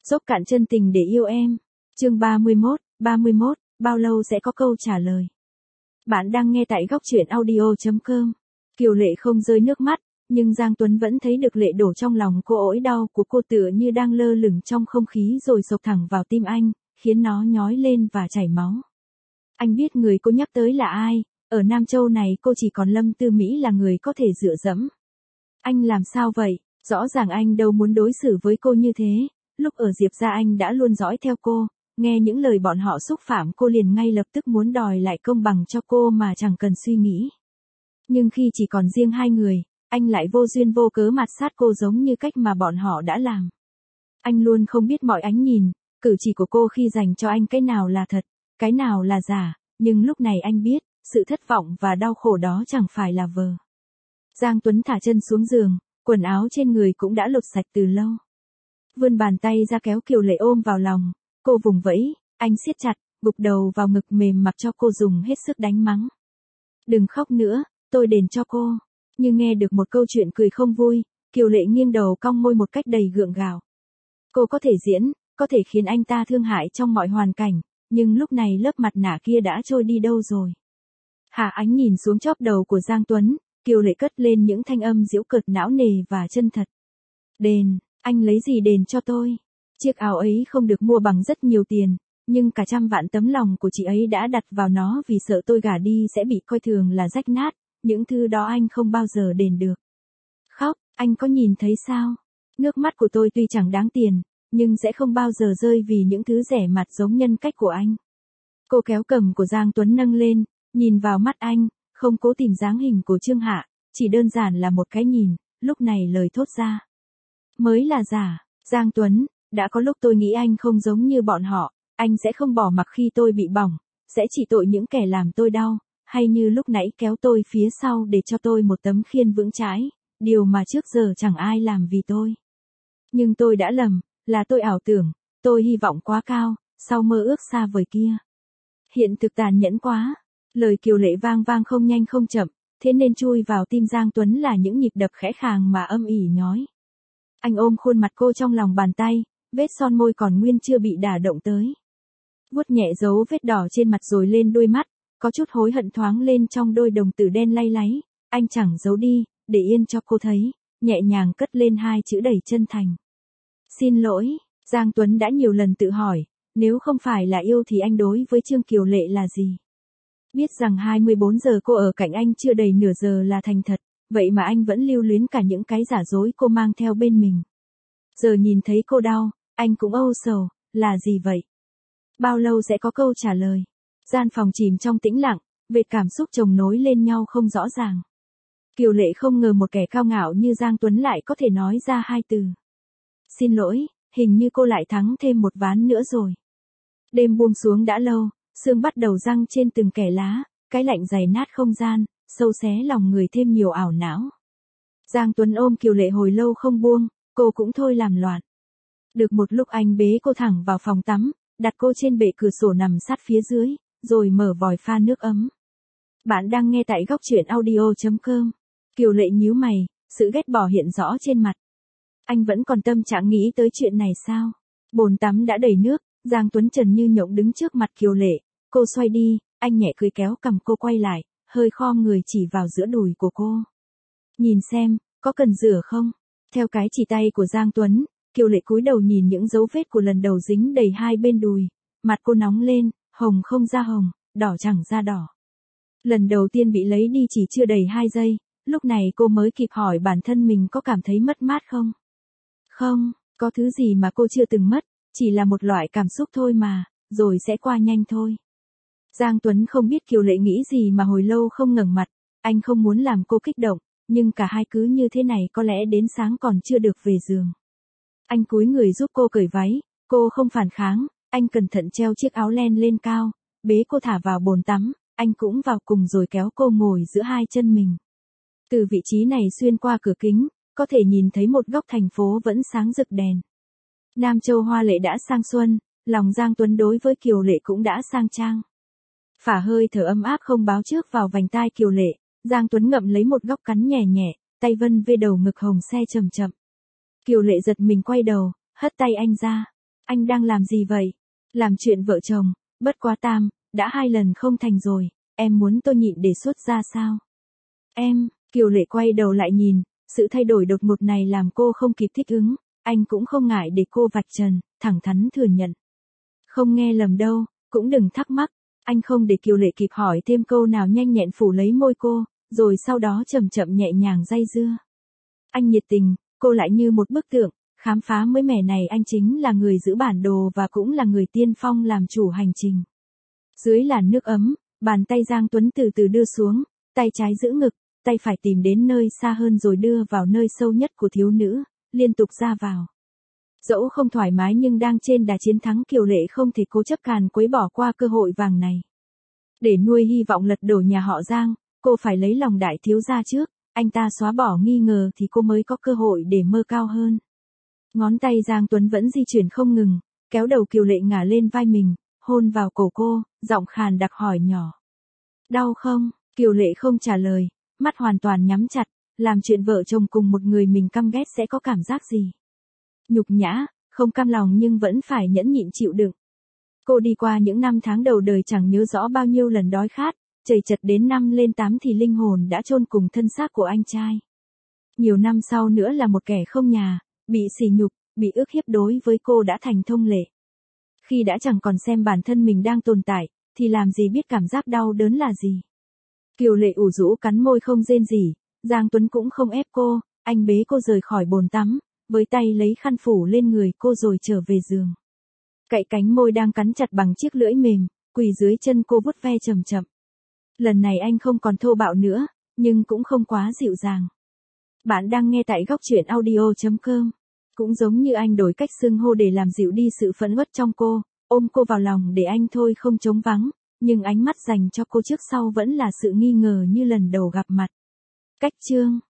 Dốc cạn chân tình để yêu em. Chương 31, bao lâu sẽ có câu trả lời. Bạn đang nghe tại góc truyện audio.com. Kiều Lệ không rơi nước mắt, nhưng Giang Tuấn vẫn thấy được lệ đổ trong lòng cô, ỗi đau của cô tựa như đang lơ lửng trong không khí rồi xộc thẳng vào tim anh, khiến nó nhói lên và chảy máu. Anh biết người cô nhắc tới là ai, ở Nam Châu này cô chỉ còn Lâm Tư Mỹ là người có thể dựa dẫm. Anh làm sao vậy, rõ ràng anh đâu muốn đối xử với cô như thế, lúc ở Diệp gia anh đã luôn dõi theo cô, nghe những lời bọn họ xúc phạm cô liền ngay lập tức muốn đòi lại công bằng cho cô mà chẳng cần suy nghĩ. Nhưng khi chỉ còn riêng hai người, anh lại vô duyên vô cớ mạt sát cô giống như cách mà bọn họ đã làm. Anh luôn không biết mọi ánh nhìn, cử chỉ của cô khi dành cho anh cái nào là thật, cái nào là giả, nhưng lúc này anh biết, sự thất vọng và đau khổ đó chẳng phải là vờ. Giang Tuấn thả chân xuống giường, quần áo trên người cũng đã lột sạch từ lâu. Vươn bàn tay ra kéo Kiều Lệ ôm vào lòng, cô vùng vẫy, anh siết chặt, gục đầu vào ngực mềm mặc cho cô dùng hết sức đánh mắng. Đừng khóc nữa, tôi đền cho cô. Nhưng nghe được một câu chuyện cười không vui, Kiều Lệ nghiêng đầu cong môi một cách đầy gượng gạo. Cô có thể diễn, có thể khiến anh ta thương hại trong mọi hoàn cảnh, nhưng lúc này lớp mặt nạ kia đã trôi đi đâu rồi. Hạ ánh nhìn xuống chóp đầu của Giang Tuấn, Kiều Lệ cất lên những thanh âm giễu cợt não nề và chân thật. Đền, anh lấy gì đền cho tôi? Chiếc áo ấy không được mua bằng rất nhiều tiền, nhưng cả trăm vạn tấm lòng của chị ấy đã đặt vào nó vì sợ tôi gả đi sẽ bị coi thường là rách nát, những thứ đó anh không bao giờ đền được. Khóc, anh có nhìn thấy sao? Nước mắt của tôi tuy chẳng đáng tiền, nhưng sẽ không bao giờ rơi vì những thứ rẻ mạt giống nhân cách của anh. Cô kéo cầm của Giang Tuấn nâng lên, nhìn vào mắt anh, không cố tìm dáng hình của Trương Hạ, chỉ đơn giản là một cái nhìn, lúc này lời thốt ra. Mới là giả, Giang Tuấn, đã có lúc tôi nghĩ anh không giống như bọn họ, anh sẽ không bỏ mặc khi tôi bị bỏng, sẽ chỉ tội những kẻ làm tôi đau, hay như lúc nãy kéo tôi phía sau để cho tôi một tấm khiên vững chãi, điều mà trước giờ chẳng ai làm vì tôi. Nhưng tôi đã lầm, là tôi ảo tưởng, tôi hy vọng quá cao, sau mơ ước xa vời kia. Hiện thực tàn nhẫn quá, lời Kiều Lệ vang vang không nhanh không chậm, thế nên chui vào tim Giang Tuấn là những nhịp đập khẽ khàng mà âm ỉ nhói. Anh ôm khuôn mặt cô trong lòng bàn tay, vết son môi còn nguyên chưa bị đả động tới. Vuốt nhẹ dấu vết đỏ trên mặt rồi lên đôi mắt, có chút hối hận thoáng lên trong đôi đồng tử đen lay láy, anh chẳng giấu đi, để yên cho cô thấy, nhẹ nhàng cất lên hai chữ đầy chân thành. Xin lỗi, Giang Tuấn đã nhiều lần tự hỏi, nếu không phải là yêu thì anh đối với Trương Kiều Lệ là gì? Biết rằng 24 giờ cô ở cạnh anh chưa đầy nửa giờ là thành thật, vậy mà anh vẫn lưu luyến cả những cái giả dối cô mang theo bên mình. Giờ nhìn thấy cô đau, anh cũng âu sầu, là gì vậy? Bao lâu sẽ có câu trả lời? Gian phòng chìm trong tĩnh lặng, vệt cảm xúc chồng nối lên nhau không rõ ràng. Kiều Lệ không ngờ một kẻ cao ngạo như Giang Tuấn lại có thể nói ra hai từ. Xin lỗi, hình như cô lại thắng thêm một ván nữa rồi. Đêm buông xuống đã lâu, sương bắt đầu răng trên từng kẽ lá, cái lạnh dày nát không gian, sâu xé lòng người thêm nhiều ảo não. Giang Tuấn ôm Kiều Lệ hồi lâu không buông, cô cũng thôi làm loạn. Được một lúc anh bế cô thẳng vào phòng tắm, đặt cô trên bệ cửa sổ nằm sát phía dưới, rồi mở vòi pha nước ấm. Bạn đang nghe tại góc truyện audio.com. Kiều Lệ nhíu mày, sự ghét bỏ hiện rõ trên mặt. Anh vẫn còn tâm trạng nghĩ tới chuyện này sao? Bồn tắm đã đầy nước, Giang Tuấn trần như nhộng đứng trước mặt Kiều Lệ, cô xoay đi, anh nhẹ cười kéo cầm cô quay lại, hơi khom người chỉ vào giữa đùi của cô. Nhìn xem, có cần rửa không? Theo cái chỉ tay của Giang Tuấn, Kiều Lệ cúi đầu nhìn những dấu vết của lần đầu dính đầy hai bên đùi, mặt cô nóng lên, hồng không ra hồng, đỏ chẳng ra đỏ. Lần đầu tiên bị lấy đi chỉ chưa đầy 2 giây, lúc này cô mới kịp hỏi bản thân mình có cảm thấy mất mát không? Không, có thứ gì mà cô chưa từng mất, chỉ là một loại cảm xúc thôi mà, rồi sẽ qua nhanh thôi. Giang Tuấn không biết Kiều Lệ nghĩ gì mà hồi lâu không ngẩng mặt, anh không muốn làm cô kích động, nhưng cả hai cứ như thế này có lẽ đến sáng còn chưa được về giường. Anh cúi người giúp cô cởi váy, cô không phản kháng, anh cẩn thận treo chiếc áo len lên cao, bế cô thả vào bồn tắm, anh cũng vào cùng rồi kéo cô ngồi giữa hai chân mình. Từ vị trí này xuyên qua cửa kính, có thể nhìn thấy một góc thành phố vẫn sáng rực đèn. Nam Châu hoa lệ đã sang xuân, lòng Giang Tuấn đối với Kiều Lệ cũng đã sang trang. Phả hơi thở ấm áp không báo trước vào vành tai Kiều Lệ, Giang Tuấn ngậm lấy một góc cắn nhẹ nhẹ, tay vân về đầu ngực hồng xe chậm chậm. Kiều Lệ giật mình quay đầu, hất tay anh ra. Anh đang làm gì vậy? Làm chuyện vợ chồng, bất quá Tam, đã 2 lần không thành rồi, em muốn tôi nhịn đề xuất ra sao? Em, Kiều Lệ quay đầu lại nhìn, sự thay đổi đột ngột này làm cô không kịp thích ứng, anh cũng không ngại để cô vạch trần, thẳng thắn thừa nhận. Không nghe lầm đâu, cũng đừng thắc mắc, anh không để Kiều Lệ kịp hỏi thêm câu nào nhanh nhẹn phủ lấy môi cô, rồi sau đó chậm chậm nhẹ nhàng day dưa. Anh nhiệt tình, cô lại như một bức tượng, khám phá mới mẻ này anh chính là người giữ bản đồ và cũng là người tiên phong làm chủ hành trình. Dưới làn nước ấm, bàn tay Giang Tuấn từ từ đưa xuống, tay trái giữ ngực, tay phải tìm đến nơi xa hơn rồi đưa vào nơi sâu nhất của thiếu nữ, liên tục ra vào. Dẫu không thoải mái nhưng đang trên đà chiến thắng Kiều Lệ không thể cố chấp càn quấy bỏ qua cơ hội vàng này. Để nuôi hy vọng lật đổ nhà họ Giang, cô phải lấy lòng đại thiếu gia trước, anh ta xóa bỏ nghi ngờ thì cô mới có cơ hội để mơ cao hơn. Ngón tay Giang Tuấn vẫn di chuyển không ngừng, kéo đầu Kiều Lệ ngả lên vai mình, hôn vào cổ cô, giọng khàn đặc hỏi nhỏ. Đau không? Kiều Lệ không trả lời, mắt hoàn toàn nhắm chặt, làm chuyện vợ chồng cùng một người mình căm ghét sẽ có cảm giác gì? Nhục nhã, không cam lòng nhưng vẫn phải nhẫn nhịn chịu đựng. Cô đi qua những năm tháng đầu đời chẳng nhớ rõ bao nhiêu lần đói khát, chầy chật đến năm lên 8 thì linh hồn đã chôn cùng thân xác của anh trai. Nhiều năm sau nữa là một kẻ không nhà, bị sỉ nhục, bị ức hiếp đối với cô đã thành thông lệ. Khi đã chẳng còn xem bản thân mình đang tồn tại, thì làm gì biết cảm giác đau đớn là gì. Kiều Lệ ủ rũ cắn môi không rên rỉ, Giang Tuấn cũng không ép cô, anh bế cô rời khỏi bồn tắm, với tay lấy khăn phủ lên người cô rồi trở về giường. Cạy cánh môi đang cắn chặt bằng chiếc lưỡi mềm, quỳ dưới chân cô vuốt ve chậm chậm. Lần này anh không còn thô bạo nữa, nhưng cũng không quá dịu dàng. Bạn đang nghe tại góc truyện audio.com. Cũng giống như anh đổi cách xưng hô để làm dịu đi sự phẫn uất trong cô, ôm cô vào lòng để anh thôi không trống vắng, nhưng ánh mắt dành cho cô trước sau vẫn là sự nghi ngờ như lần đầu gặp mặt. Cách chương